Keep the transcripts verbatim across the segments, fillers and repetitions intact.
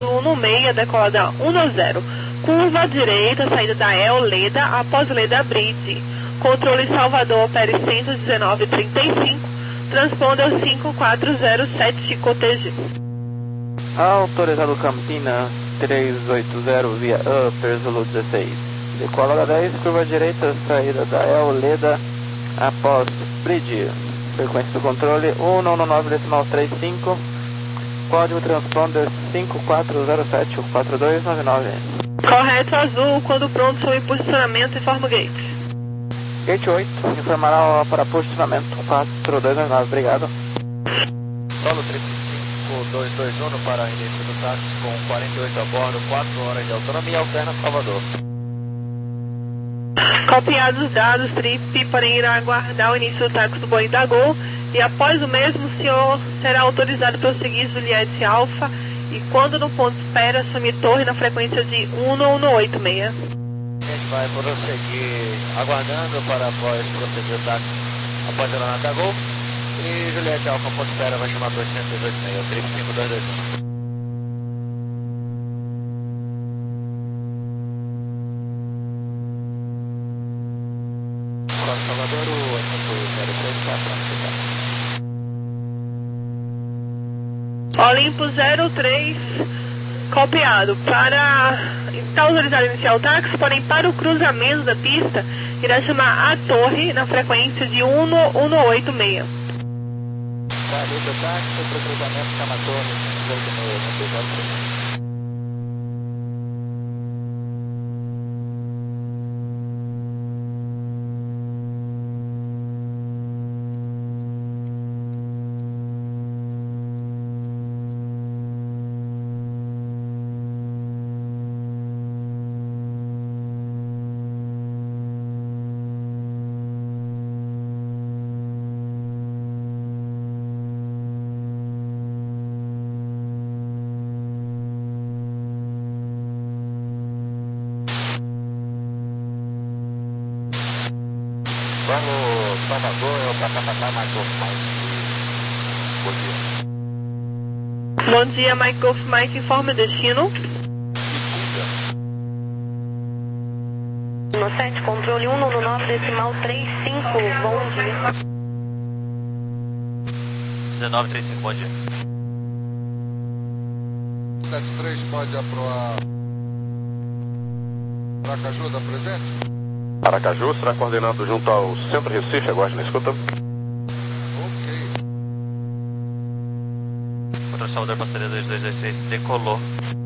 um seis, decolada um zero. Curva direita, saída da El Leda, após Leda Bridge. Controle Salvador, opere cento e dezenove trinta e cinco, transponder cinco quatro zero sete, Cotegi. Autorizado Campina trezentos e oitenta via Upper Zulu dezesseis. Decola dez, curva direita, saída da El Leda, após Bridge. Frequência do controle um nove nove decimal trinta e cinco, código transponder cinco quatro zero sete quatro dois nove nove. Correto, azul, quando pronto sobre posicionamento, informa o gate. Gate oito, informará para posicionamento quatro dois nove nove, obrigado. Solo três cinco dois dois um para início do táxi com quarenta e oito a bordo, quatro horas de autonomia, alterna Salvador. Copiados os dados, trip, porém irá aguardar o início do táxi do Boeing da Gol e após o mesmo o senhor será autorizado a prosseguir Juliette Alpha e quando no ponto espera assumir torre na frequência de um um oito seis. A gente vai prosseguir aguardando para após prosseguir o táxi após a Aeronave da Gol e Juliette Alpha ponto espera vai chamar dois zero oito seis, trip cinco dois dois um. Salvador, o assunto zero três está para Olimpo zero três, copiado. Para. Está autorizado a iniciar o táxi, porém para o cruzamento da pista, irá chamar a torre na frequência de um um oito seis. Valeu do táxi, para o cruzamento chama a torre cinco oito seis. Vamos, Salvador, para passar mais um Bom dia. Bom dia, Mike Golf Mike, informe o destino. No sete, controle um nove decimal trinta e cinco, bom dia. dezenove trinta e cinco, bom dia. sete três pode aprovar. Aracaju da presente? Aracaju será coordenado junto ao Centro Recife, aguarde na escuta. Ok. Contra Salvador, passaria dois dois dois seis, decolou.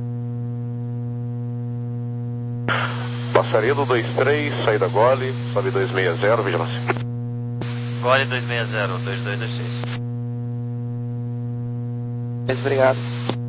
Passaria do dois três, saída Gole, sobe dois seis zero, vigilância. Gole dois seis zero, dois dois dois seis. Obrigado.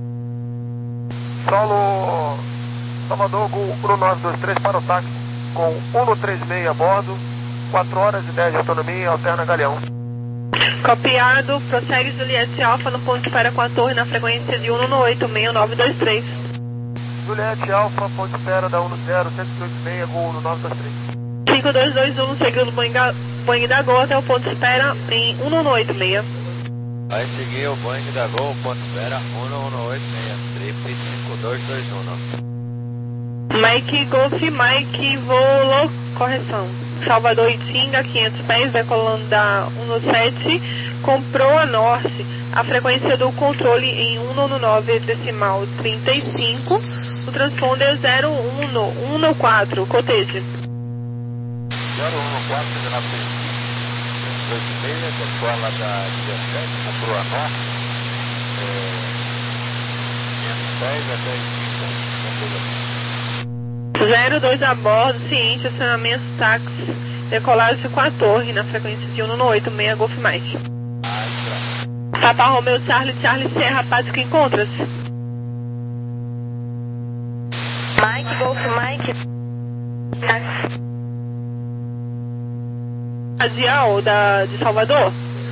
Solo Salvador, Gol nove dois três para o táxi com um três seis a bordo, quatro horas e dez de autonomia, alterna Galeão. Copiado, prossegue Juliette Alpha no ponto de espera com a torre na frequência de um um oito seis nove dois três. Juliette Alpha, ponto de espera da um zero, cento e oito seis, Gol no nove dois três. cinco dois dois um, seguindo o Boeing da, Boeing da Gol até o ponto de espera em um um oito seis. Vai seguir o Boeing da Gol, ponto de espera um um oito seis, trip cinco dois dois um. Mike Golf Mike, voo, correção. Salvador Itinga, quinhentos pés, decolando da um sete, com proa norte, a frequência do controle em um nove decimal trinta e cinco, o transponder zero um um quatro, Cotegi. zero um quatro, dezenove trinta e cinco, dois e meia, decola da dezessete, com proa norte, quinhentos pés até cinco, zero dois a bordo, ciente, acionamento táxi, decolagem com a torre na frequência de um um oito seis, Golf Mike. Papa Romeo Charlie, Charlie Sierra, Pátio que encontra-se. Mike, Golf Mike. Táxi. Radial da, de Salvador.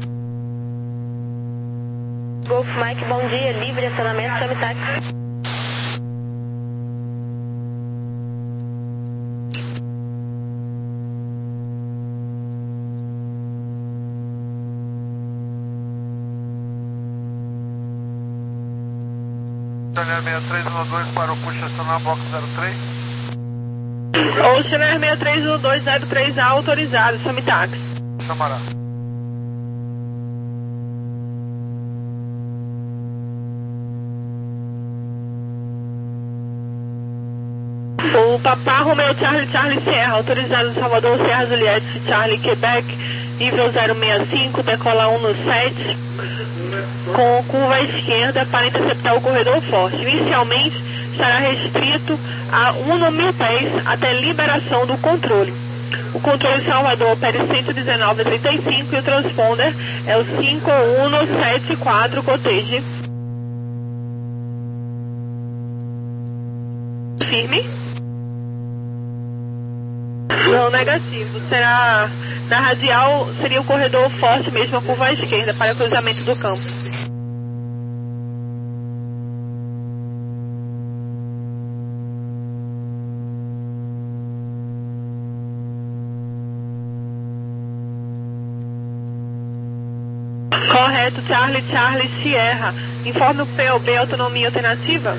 Golf Mike, bom dia, livre, acionamento, chame táxi. seis três um dois para o puxa estacionar box zero três. Ocean Air seis três um dois zero três A autorizado, Somitaxi. Chamará. O Papá Romeo Charlie Charlie Sierra, autorizado Salvador Sierra Juliette Charlie Quebec, nível zero seis cinco, decola um no sete, com curva à esquerda para interceptar o corredor forte. Inicialmente estará restrito a um mil pés até liberação do controle. O controle Salvador opera cento e dezenove trinta e cinco e o transponder é o cinco um sete quatro Cottage. Firme? Não, negativo. Será na radial, seria o corredor forte mesmo, a curva à esquerda para o cruzamento do campo. Correto, Charlie, Charlie, Sierra. Informe o P O B, autonomia alternativa.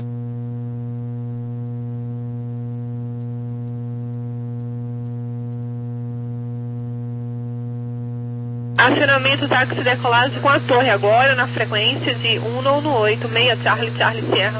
Acionamento táxi decolagem com a torre agora na frequência de um um oito seis Charlie, Charlie, Sierra.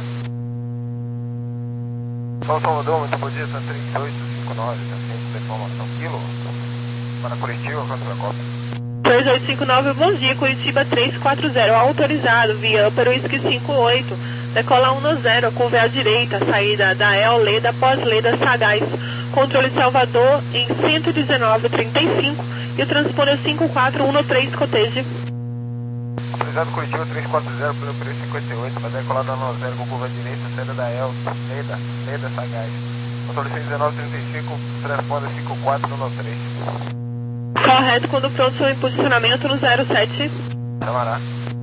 São Salvador, muito bom dia, trinta e oito cinquenta e nove, centro de informação, quilo, para Curitiba, quanto da Copa? três oito cinco nove, bom dia, Curitiba três quatro zero, autorizado, via Upper Whisky cinco oito, decola um no zero, curva à direita, saída da El Leda, pós-Leda, Sagaz, controle Salvador em cento e dezenove trinta e cinco e o transponder cinco quatro um três Cottage. Autorizado Curitiba três quatro zero, pelo preço cinquenta e oito, para decolar da no zero com curva à direita, saída da El Leda, Leda, Sagaz, controle cento e dezenove trinta e cinco, transponder cinco quatro um três. Correto, quando pronto em posicionamento no zero sete. Chamará.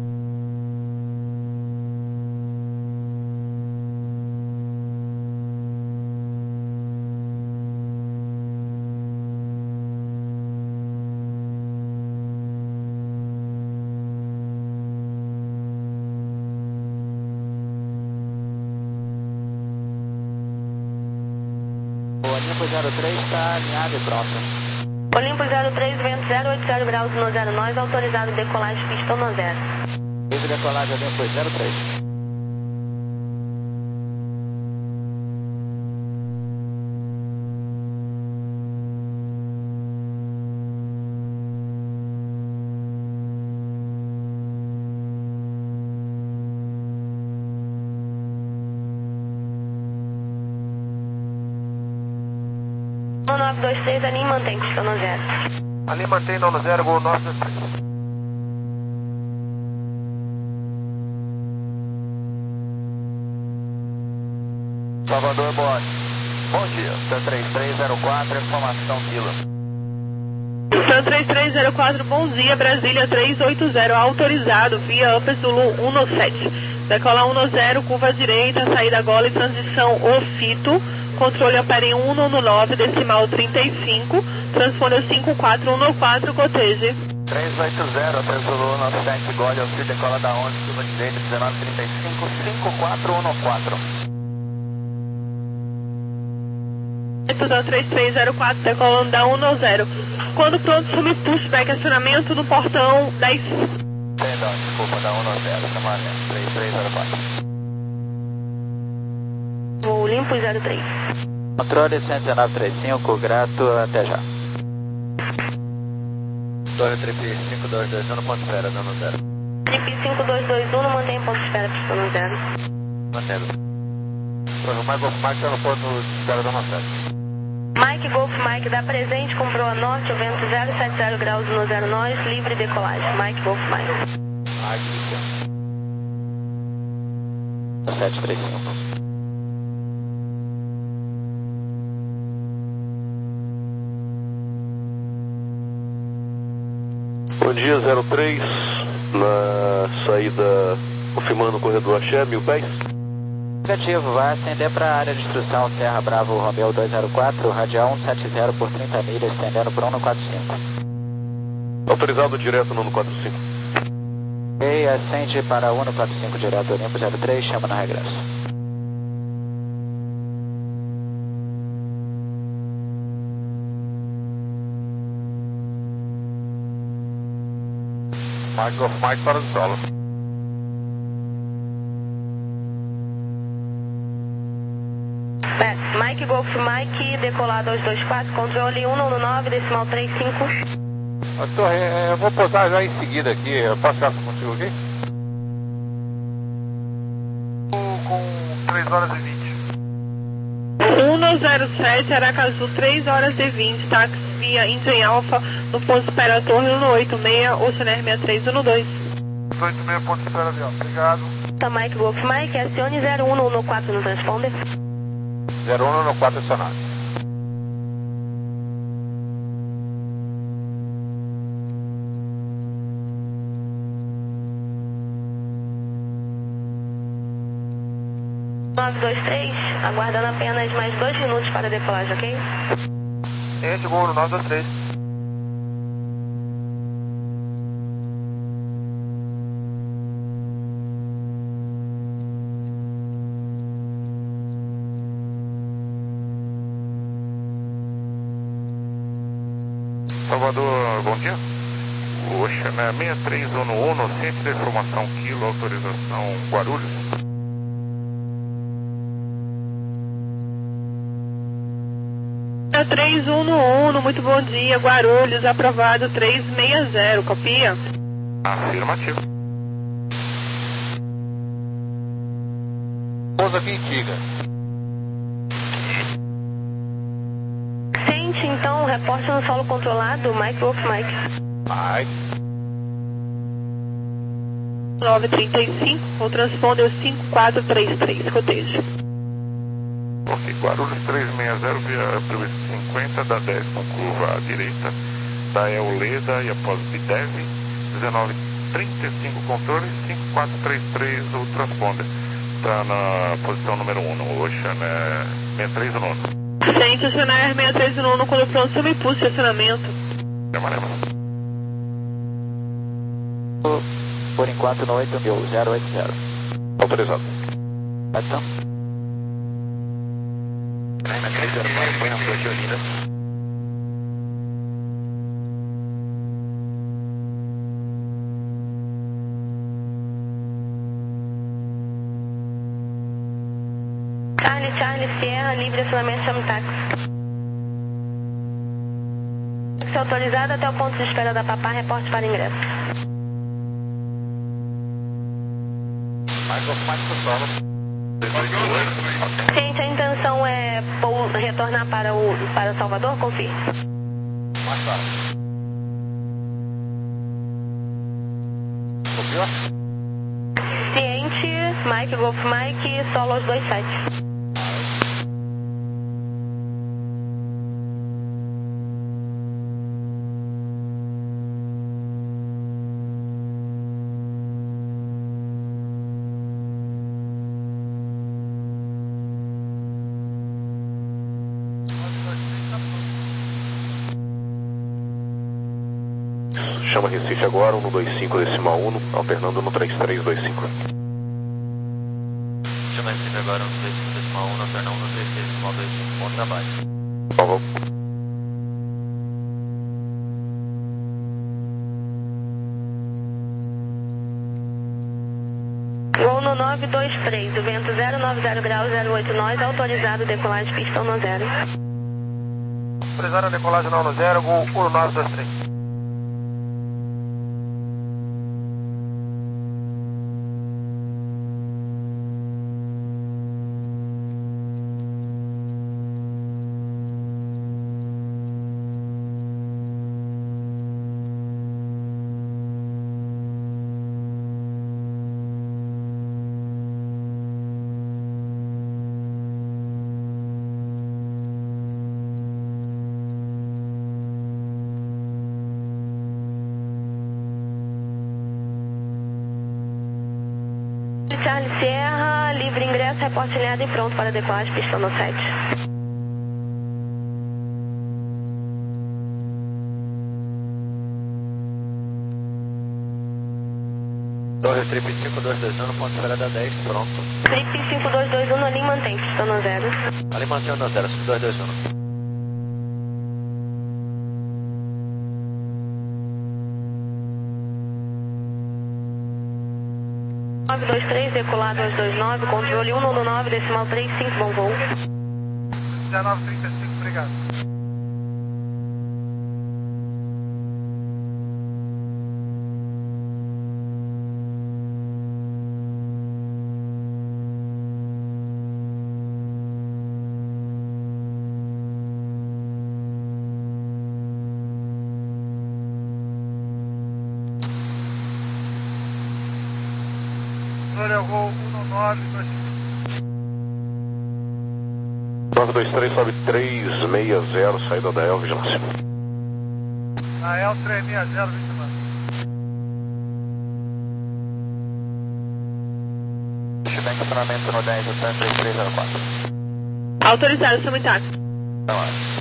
O Olimpo zero três está alinhado e pronto. Olimpo zero três, vento zero oito zero graus no zero nove, autorizado decolagem pistão no zero. Livre decolagem Olimpo zero três. um nove dois seis, alinhe e mantém pistão no zero. Ali mantém não no zero, gol nove dois três. Salvador, Bode. Bom dia, Sun três três zero quatro, informação Vila. Sun três três zero quatro, bom dia, Brasília três oito zero, autorizado, via Upper Zulu um no sete. Decola um no zero, curva à direita, saída Gola e transição Ofito. Controle opera em um no nove, decimal trinta e cinco, transponder cinco quatro um quatro, Cottage. três oito zero, Upper Zulu no sete, Gole, Ofito, decola da onze, curva direita, dezenove trinta e cinco, cinco quatro um quatro. três três zero quatro, decolando da um no zero. Quando pronto, sume pushback, acionamento no portão dez. Perdão, desculpa, da um no zero, Camaré, três três zero quatro. Voo limpo zero três. Controle cento e dezenove trinta e cinco, grato, até já. Torre Tripi cinco dois dois um, ponto de espera, dando zero. Tripi cinco dois dois um, mantém ponto de espera, pistão no zero. Mantendo. O Mike Golf Mike está no ponto de espera, dando sete. Mike Golf Mike, dá presente, comprou a norte, o vento zero sete zero graus no zero nove, livre decolagem. Mike Golf Mike. Aqui, sete três cinco. Bom dia, zero três, na saída, confirmando o corredor Axé, mil pés. Negativo, vai ascender para a área de instrução Serra Bravo Romeo dois zero quatro, radial cento e setenta por trinta milhas, estendendo para um no quatro cinco. Autorizado direto no quatro cinco. E ascende para um quatro cinco direto Olimpo zero três, chama no regresso. Mike Golf Mike para o solo. Mike Golf Mike, decolado aos dois quatro, controle um nove nove, decimal três cinco. Torre, eu vou pousar já em seguida aqui, eu posso ficar contigo aqui? Com três horas e vinte. um zero sete, Aracaju, três horas e vinte, táxi via Indian Alpha, no ponto de espera Torre um oito seis, Ocean Air sessenta e três doze. oito seis, ponto de espera avião, obrigado. Tá, Mike Golf Mike, acione zero um um quatro no transponder. zero um no quatro acionado. nove dois três, aguardando apenas mais dois minutos para a decolagem, ok? Esse voo no nove dois três. Salvador, bom dia. Ocean seis três um um, ciente da informação quilo, autorização Guarulhos. três um um, muito bom dia, Guarulhos, aprovado três seis zero, copia? Afirmativo. Pousa aqui, Tiga. Sente então, reporte no solo controlado, Mike Golf Mike. Mike. nove trinta e cinco, o transponder cinco quatro três três, cotejo. Ok, Guarulhos três seis zero via previsto cinquenta da dez com curva à direita da Euleda e após Bidev, dezenove trinta e cinco controle, cinco quatro três três o transponder. Está na posição número um, no Ocean é, seis três um um. Sente Ocean Air seis três um um, quando pronto, chama impulso de acionamento. Chamaremos. Por enquanto no oito mil, zero oito zero. Autorizado. Ação. Charlie, Charlie, Sierra, livre acionamento, chama o táxi. Táxi autorizado até o ponto de espera da Papá, reporte para ingresso. Michael, Michael Solo. Gente, a intenção é pou- retornar para, o, para Salvador, confirme. Mais tarde. Copiou? Ciente, Mike Golf Mike, solo aos dois sete. Chama Recife agora, um dois cinco decimal um, alternando no três três dois cinco. Chama Recife agora, um dois cinco decimal um, alternando no três três decimal dois cinco, bom trabalho. Salvo. Voo no nove dois três, o vento zero nove zero graus, zero oito nós, autorizado decolagem pistão no zero. Autorizado a decolagem não no zero, voo um nove dois três. Charlie Sierra, livre ingresso, reporte alinhado e pronto para decolagem pistão no sete. trip cinco dois dois um, ponto esperada dez, pronto. Trip cinco dois dois um, ali mantém, está no zero. Ali mantém no zero, cinco dois dois um. nove dois três, decolado dois dois nove, controle um nove nove, decimal três cinco, bom voo. dezenove trinta e cinco, obrigado. Voo um nove dois nove dois três, sobe três seis zero, saída da E L, vigilância. A E L três seis zero, vigilância. Chibé, estacionamento no dez, três três zero quatro. Autorizado, Sumitax. Não é.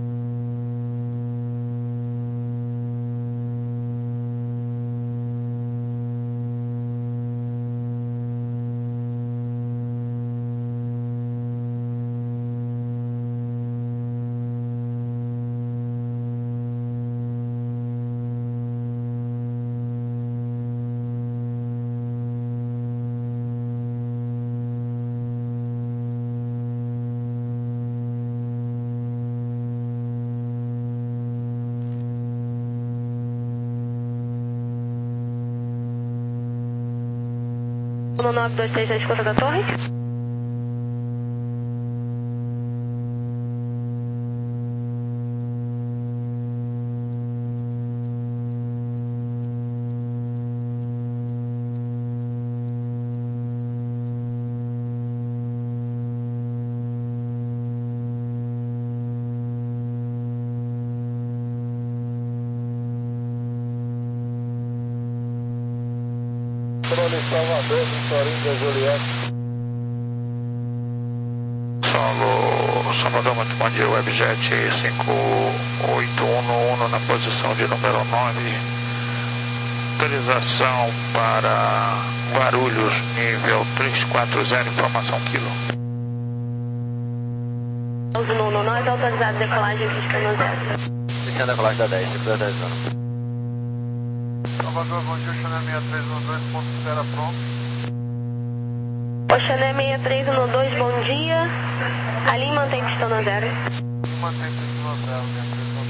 um nove dois três, a escuta da torre. Controle Salvador, Vitorino, Juliette. Solo Salvador, muito bom dia, Webjet cinco oito um um na posição de número nove. Autorização para Guarulhos, nível três quatro zero, informação quilo. No nós autorizado decolagem pista no zero. Descendo a decolagem da dez, cinco dois dois um. Salvador, bom dia, Oxané seis três um dois, ponto zero pronto. Oxané seis três um dois, bom dia. Ali mantém pistão no zero. Mantém pistão no zero, seis três um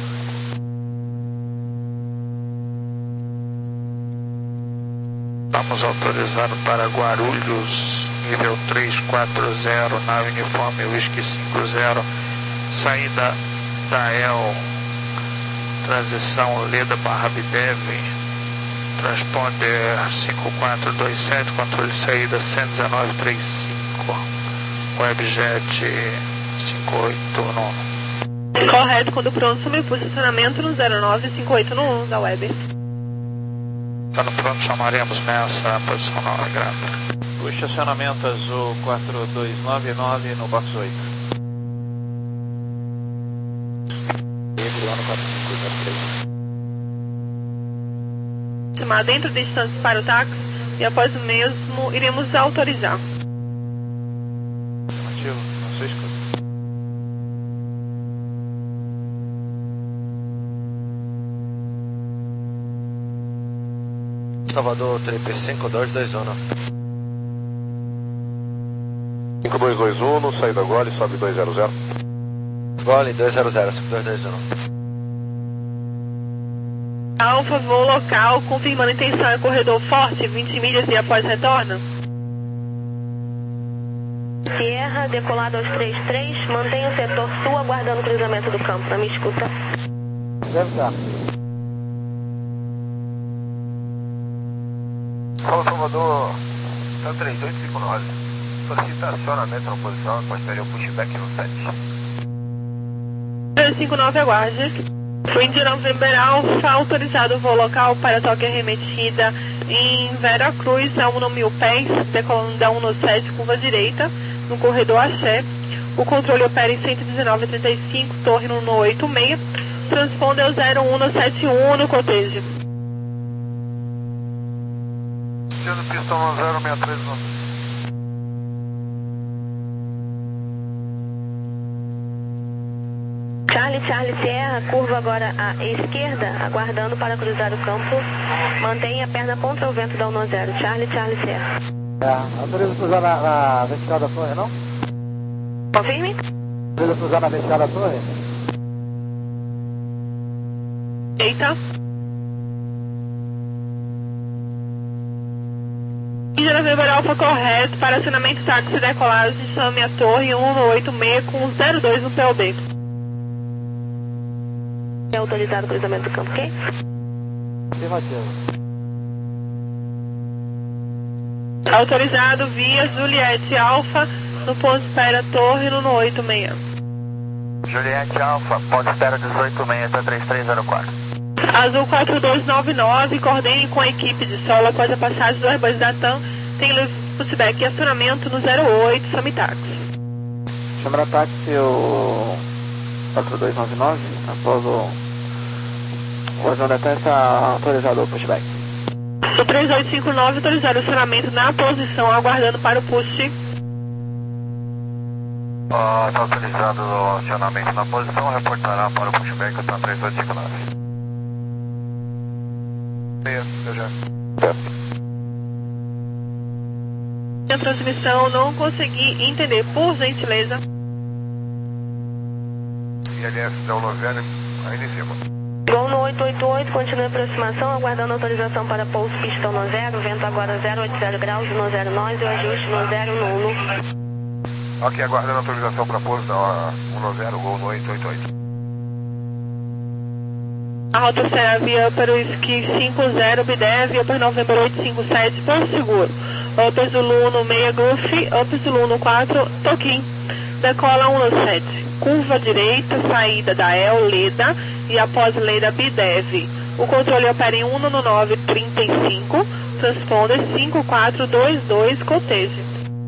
dois. Estamos autorizados para Guarulhos, nível três quatro zero, nave uniforme Whisky cinco zero, saída da E L, transição Leda barra Bidev, transponder cinco quatro dois sete, controle de saída cento e dezenove trinta e cinco, Webjet cinco oito um. Correto, quando pronto, sumiu posicionamento no zero nove cinco oito um da Web. Quando pronto, chamaremos nessa posição nova, grata. O estacionamento azul quatro dois nove nove no box oito. Chamar dentro de distância para o táxi e após o mesmo iremos autorizar. Afirmativo, não se escuta. Salvador, trip cinco dois dois um. cinco dois dois um, saída Gole, sobe dois zero zero. Gole dois zero zero, cinco dois dois um. Alfa, voo local, confirmando intenção em corredor forte, vinte milhas e após retorno. Sierra, decolado aos três três, mantenha o setor sul aguardando o cruzamento do campo. Não me escuta? Deve estar. Fala, Salvador, tá três oito cinco nove. Solicita acionamento na posição, posterior o pushback no sete. três cinco nove, aguarde. Wind November Alpha, autorizado o voo local para toque arremetida em Vera Cruz, a um mil pés, decolando da um sete, curva direita, no corredor Axé. O controle opera em cento e dezenove trinta e cinco, torre no oito seis, transponder zero um sete um no cotejo. Iniciando pistão zero seis três nove. Charlie, Charlie, Sierra, curva agora à esquerda, aguardando para cruzar o campo. Mantenha a perna contra o vento da um zero. Charlie, Charlie, Sierra. É, autoriza cruzar na, na vertical da torre, não? Confirme. Autoriza cruzar na vertical da torre? Eita. November Alfa correto para acionamento táxi decolagem de São Minha Torre um um oito seis com zero dois no P O B. É autorizado o cruzamento do campo, ok? Afirmativo. Autorizado via Juliette Alfa no ponto de espera Torre no um oito seis. Juliette Alfa, ponto de espera dezoito seis até três três zero quatro. Azul quatro dois nove nove, coordene com a equipe de solo após a passagem do Airbus da TAM. Tem pushback e acionamento no zero oito, Samitax. Chama táxi o quatro dois nove nove, após o... O avião da TAM está autorizado o pushback. O três oito cinco nove, autorizado o acionamento na posição, aguardando para o push. Está uh, autorizado o acionamento na posição, reportará para o pushback da três oito cinco nove. Eu já. A transmissão não consegui entender, por gentileza. I L S da Ulovene, ainda em cima. Gol no oito oito oito, continue a aproximação, aguardando autorização para pouso pistão no zero, vento agora zero oito zero graus, no zero nós, e o ajuste no zero no um. Ok, aguardando autorização para pouso da um zero, gol no oito oito oito. A rota será via para o Ski cinco zero B D E V, via para November oito cinco sete, por seguro. Upper Zulu no seis Goofy, Upper Zulu no quatro, Toquim. Decola um sete. Curva direita, saída da El Leda e após Leda B D E V. O controle opera em um nove trinta e cinco, transponder cinco quatro dois dois, cotejo.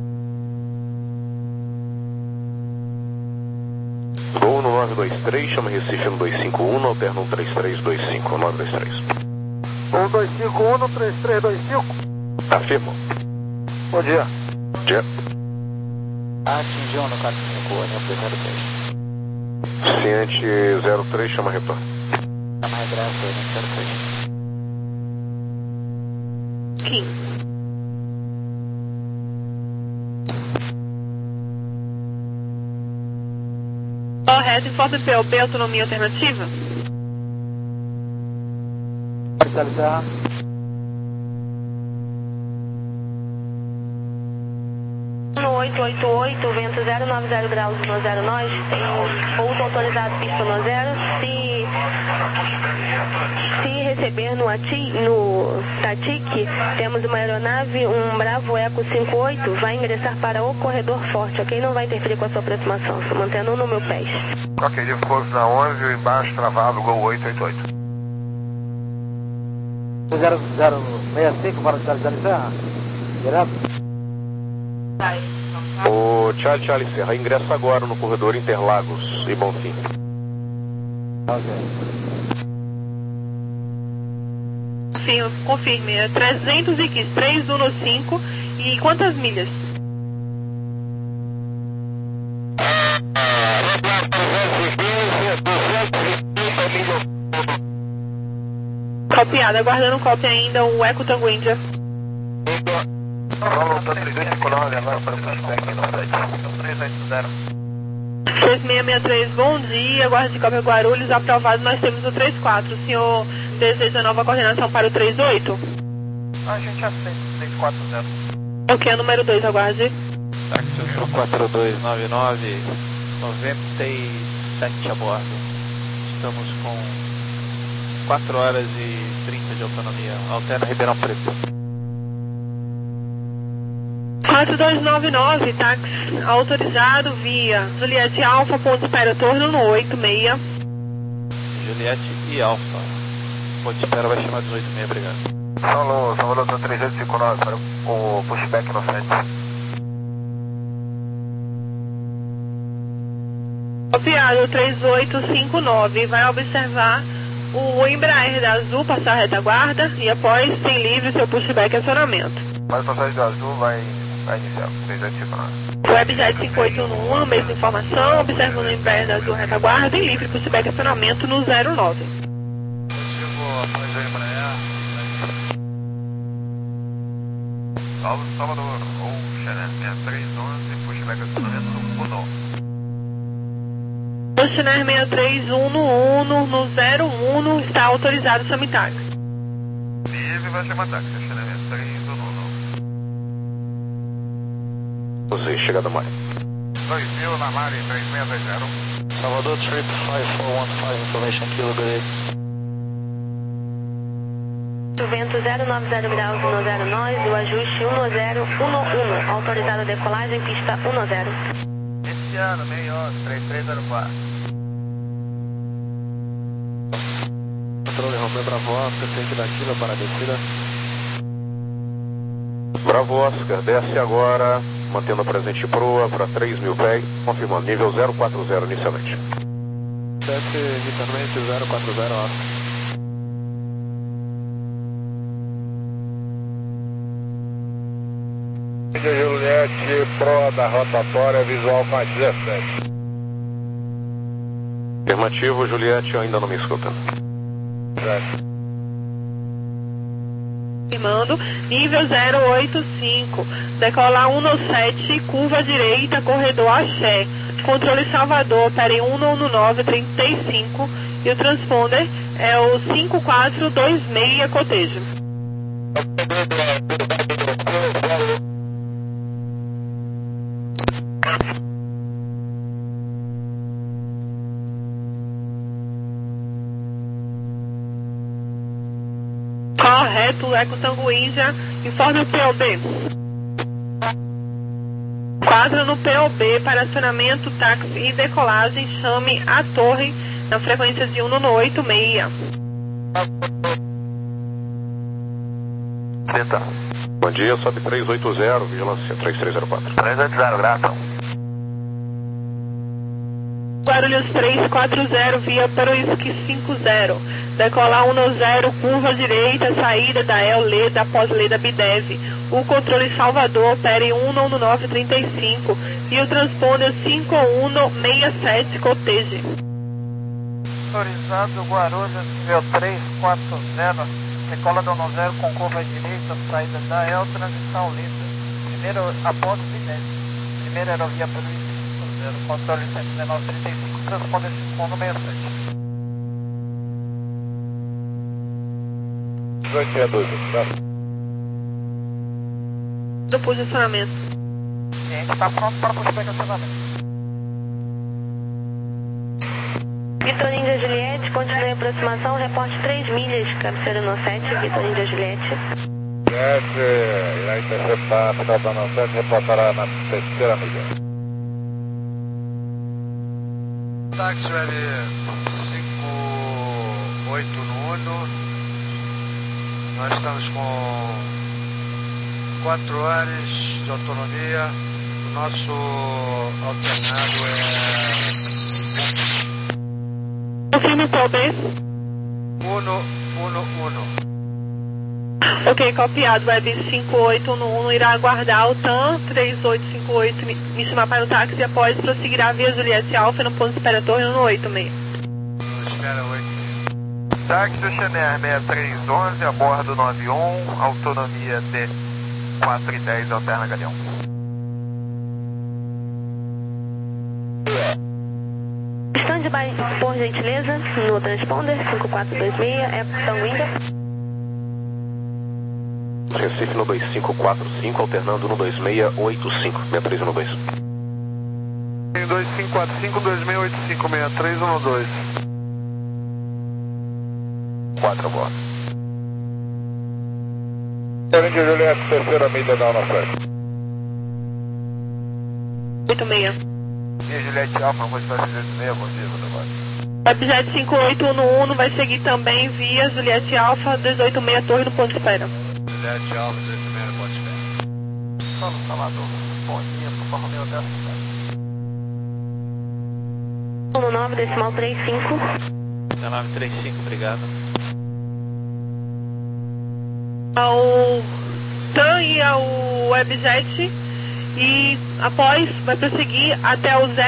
Gol no nove dois três, chama Recife no dois cinco um, alterna um três três dois cinco, nove dois três. um dois cinco um no três três dois cinco. Afirmo. Bom dia. Dia. Atingiu no quatro cinco oito, zero três. Ciente zero três, chama retorno. Chama regressa, zero três. Kim. Correto, informe P O B, autonomia alternativa? Parcializar. No oito oito oito, vento zero nove zero graus no zero nós, tem pouso autorizado pista no zero. Se, se receber no, ati, no Tatic, temos uma aeronave, um Bravo Eco cinco oito, vai ingressar para o corredor forte, ok? Não vai interferir com a sua aproximação, estou mantendo um no meu pés. Ok, de força na onze, embaixo travado, gol oito oito oito. zero zero seis cinco para parcializar. Direto. O Charlie Charlie Serra, ingressa agora no corredor Interlagos e Bonfim. Ok. Sim, confirme. É trezentos e quinze, três um cinco. E quantas milhas? Copiado, aguardando cópia ainda o Eco Tango Índia. seis seis seis três, bom dia, guarda de cópia Guarulhos, aprovado, nós temos o três quatro. O senhor deseja nova coordenação para o três oito? A gente aceita o três quatro zero. Ok, número dois, aguarde. Táxi quatro dois nove nove, noventa e sete a bordo. Estamos com quatro horas e trinta de autonomia. Alterna Ribeirão Preto. quatro dois nove nove, táxi autorizado via Juliette Alfa, ponto de espera torno no oito seis. Juliette e Alfa. Ponto de espera vai chamar dezoito seis, obrigado. Solo, Salvador do três oito cinco nove para o pushback no sete. Copiado três oito cinco nove, vai observar o Embraer da Azul passar a retaguarda e após tem livre seu pushback e acionamento. Mas passagem do azul vai, vai iniciar, três oito cinco nove. Webjet cinco oito um um, mesma informação, observando o inverno azul retaguarda e livre para o subestacionamento no zero nove. Positivo, após aí para Salve, Salvador, Ocean seis três um um, pushback acionamento no Uno. Ocean seis três um no Uno, no zero um, está autorizado o Samitax. Livre vai chamar táxi, Ocean seis três um um. Você, chegada Mari. dois mil na Mari, três seis dois zero. Salvador, trip cinco quatro um cinco, information kilo, good. Vento zero nove zero graus no zero nove, o ajuste um zero um um, autorizado a decolagem, pista um zero. Esse ano, meio onze, três três zero quatro. Controle Romeo Bravo Oscar, frente da Kilo para a descida. Bravo Oscar, desce agora, mantendo a presente proa para três mil pés, confirmando nível zero quatro zero inicialmente. Desce inicialmente zero quatro zero Oscar. Juliette, proa da rotatória, visual com a dezessete. Afirmativo, Juliette ainda não me escuta. Certo. Confirmando, nível zero oito cinco, decolar um sete, curva direita, corredor Axé, controle Salvador, pere um nove trinta e cinco e o transponder é o cinco quatro dois seis, cotejo. Correto, Eco Tango Índia, informe o P O B. Quadra no P O B para acionamento, táxi e decolagem, chame a torre na frequência de um no oito seis. Tenta. Bom dia, sobe três oito zero, vigilância três três zero quatro. três oito zero, grato. Guarulhos três quatro zero, via Peruísque cinco zero. Decolar um zero, curva direita, saída da El Leda após Leda Bidev. O controle Salvador, pere um nove trinta e cinco e o transponder cinco um seis sete, coteje. Autorizado Guarulhos, nível três quatro zero, decola do zero com curva direita, saída da El, transição lenta. Primeiro, após Bidev. Primeira aerovia por cinco zero, controle cento e dezenove trinta e cinco, transponder cinco um seis sete. dezoito sessenta e dois, tá? Do posicionamento. A gente está pronto para pushback acionamento. Vitor Índia Juliette, continue a aproximação, reporte três milhas, cabeceira no sete, Vitor Índia Juliette. Juliette, irá interceptar a final da no sete, reportará na terceira milha. Táxi Web cinco oito no Uno. Nós estamos com quatro horas de autonomia. O nosso alternado é Confirme o P O B. Uno, Uno, Uno. Ok, copiado. Web cinco oito um um irá aguardar o T A M três oito cinco oito me chamar para o táxi e após prosseguirá via Juliette Alfa no ponto de espera torre no oito seis. Espera oito. Táxi Chanel seis três um um, a bordo nove um, autonomia de quatro e dez, alterna Galeão. Stand-by, por gentileza, no transponder cinco quatro dois seis, Eco Tango Índia. Recife no dois cinco quatro cinco, alternando no dois seis oito cinco, seis três um dois. dois cinco quatro cinco, dois seis oito cinco, seis três um dois. quatro a bordo. Índia Juliette, terceira milha da Unosete. oito seis. Índia Juliette Alfa, vou estar oito seis, bom dia, tudo bem. Webjet cinco oito um um vai seguir também via Juliette Alfa dezoito seis torre no ponto de espera. Juliette Alfa dezoito seis no ponto de espera. Só no Salvador, bom dia, por favor, meu Deus. um nove, decimal trinta e cinco. dezenove trinta e cinco, obrigado. Ao TAM e o Webjet, e após vai prosseguir até o zero